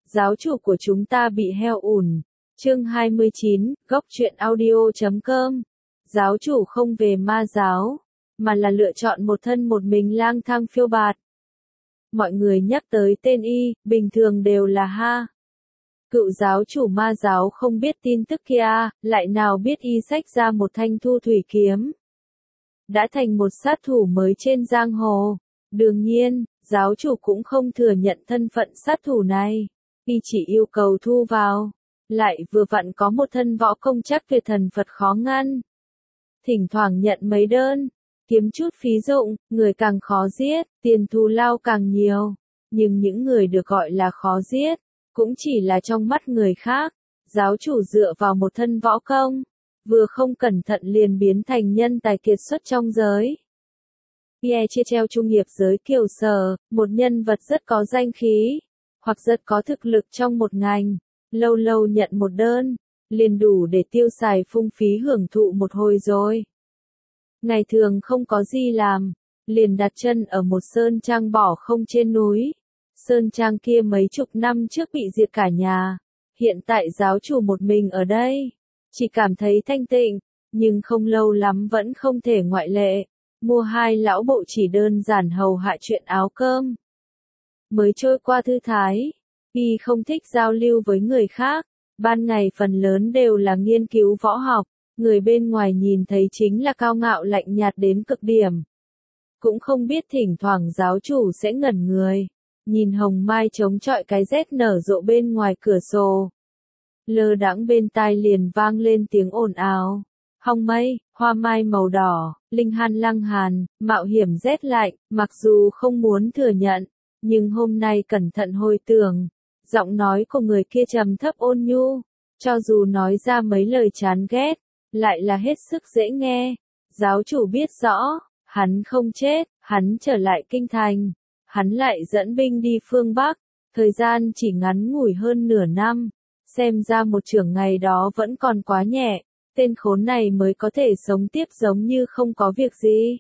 Giáo chủ của chúng ta bị heo ủn. Chương 29, góc truyện audio.com. Giáo chủ không về ma giáo, mà là lựa chọn một thân một mình lang thang phiêu bạt. Mọi người nhắc tới tên y, bình thường đều là ha. Cựu giáo chủ ma giáo không biết tin tức kia, lại nào biết y xách ra một thanh thu thủy kiếm. Đã thành một sát thủ mới trên giang hồ. Đương nhiên, giáo chủ cũng không thừa nhận thân phận sát thủ này. Y chỉ yêu cầu thu vào. Lại vừa vặn có một thân võ công chắc tuyệt thần Phật khó ngăn. Thỉnh thoảng nhận mấy đơn, kiếm chút phí dụng, người càng khó giết, tiền thù lao càng nhiều. Nhưng những người được gọi là khó giết, cũng chỉ là trong mắt người khác. Giáo chủ dựa vào một thân võ công, vừa không cẩn thận liền biến thành nhân tài kiệt xuất trong giới. Pierre Chechel trung nghiệp giới Kiều Sở, một nhân vật rất có danh khí, hoặc rất có thực lực trong một ngành, lâu lâu nhận một đơn, liền đủ để tiêu xài phung phí hưởng thụ một hồi rồi. Ngày thường không có gì làm, liền đặt chân ở một sơn trang bỏ không trên núi. Sơn trang kia mấy chục năm trước bị diệt cả nhà, hiện tại giáo chủ một mình ở đây, chỉ cảm thấy thanh tịnh, nhưng không lâu lắm vẫn không thể ngoại lệ. Mua hai lão bộ chỉ đơn giản hầu hạ chuyện áo cơm. Mới trôi qua thư thái, y không thích giao lưu với người khác, ban ngày phần lớn đều là nghiên cứu võ học, người bên ngoài nhìn thấy chính là cao ngạo lạnh nhạt đến cực điểm. Cũng không biết thỉnh thoảng giáo chủ sẽ ngẩn người, nhìn hồng mai chống chọi cái rét nở rộ bên ngoài cửa sổ. Lơ đãng bên tai liền vang lên tiếng ồn ào. Hong mây, hoa mai màu đỏ, linh han lăng hàn, mạo hiểm rét lạnh, mặc dù không muốn thừa nhận, nhưng hôm nay cẩn thận hồi tưởng, giọng nói của người kia trầm thấp ôn nhu, cho dù nói ra mấy lời chán ghét, lại là hết sức dễ nghe. Giáo chủ biết rõ, hắn không chết, hắn trở lại kinh thành, hắn lại dẫn binh đi phương Bắc, thời gian chỉ ngắn ngủi hơn nửa năm, xem ra một trưởng ngày đó vẫn còn quá nhẹ. Tên khốn này mới có thể sống tiếp giống như không có việc gì.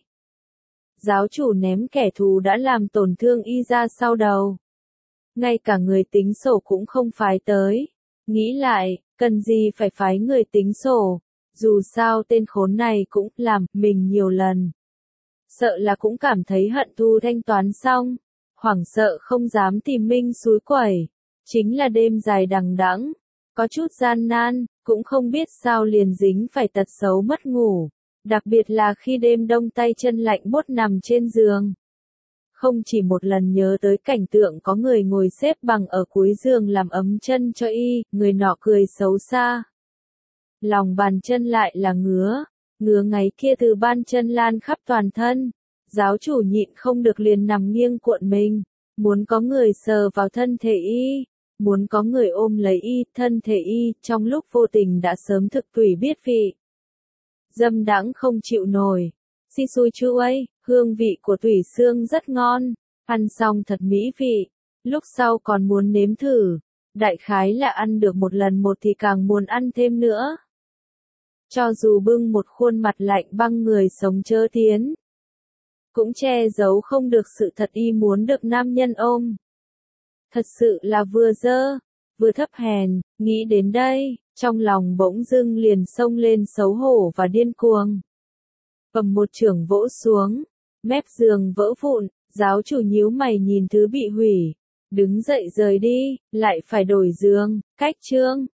Giáo chủ ném kẻ thù đã làm tổn thương y ra sau đầu. Ngay cả người tính sổ cũng không phái tới. Nghĩ lại, cần gì phải phái người tính sổ. Dù sao tên khốn này cũng làm mình nhiều lần. Sợ là cũng cảm thấy hận thù thanh toán xong. Hoảng sợ không dám tìm minh xúi quẩy. Chính là đêm dài đằng đẵng, có chút gian nan. Cũng không biết sao liền dính phải tật xấu mất ngủ, đặc biệt là khi đêm đông tay chân lạnh buốt nằm trên giường. Không chỉ một lần nhớ tới cảnh tượng có người ngồi xếp bằng ở cuối giường làm ấm chân cho y, người nọ cười xấu xa. Lòng bàn chân lại là ngứa ngáy kia từ ban chân lan khắp toàn thân. Giáo chủ nhịn không được liền nằm nghiêng cuộn mình, muốn có người sờ vào thân thể y. Muốn có người ôm lấy y, thân thể y, trong lúc vô tình đã sớm thực tùy biết vị. Dâm đãng không chịu nổi. Si xui chu ấy, hương vị của tủy xương rất ngon, ăn xong thật mỹ vị, lúc sau còn muốn nếm thử. Đại khái là ăn được một lần một thì càng muốn ăn thêm nữa. Cho dù bưng một khuôn mặt lạnh băng người sống chớ tiến, cũng che giấu không được sự thật y muốn được nam nhân ôm. Thật sự là vừa dơ, vừa thấp hèn, nghĩ đến đây, trong lòng bỗng dưng liền xông lên xấu hổ và điên cuồng. Cầm một chưởng vỗ xuống, mép giường vỡ vụn, giáo chủ nhíu mày nhìn thứ bị hủy, đứng dậy rời đi, lại phải đổi giường, cách chương.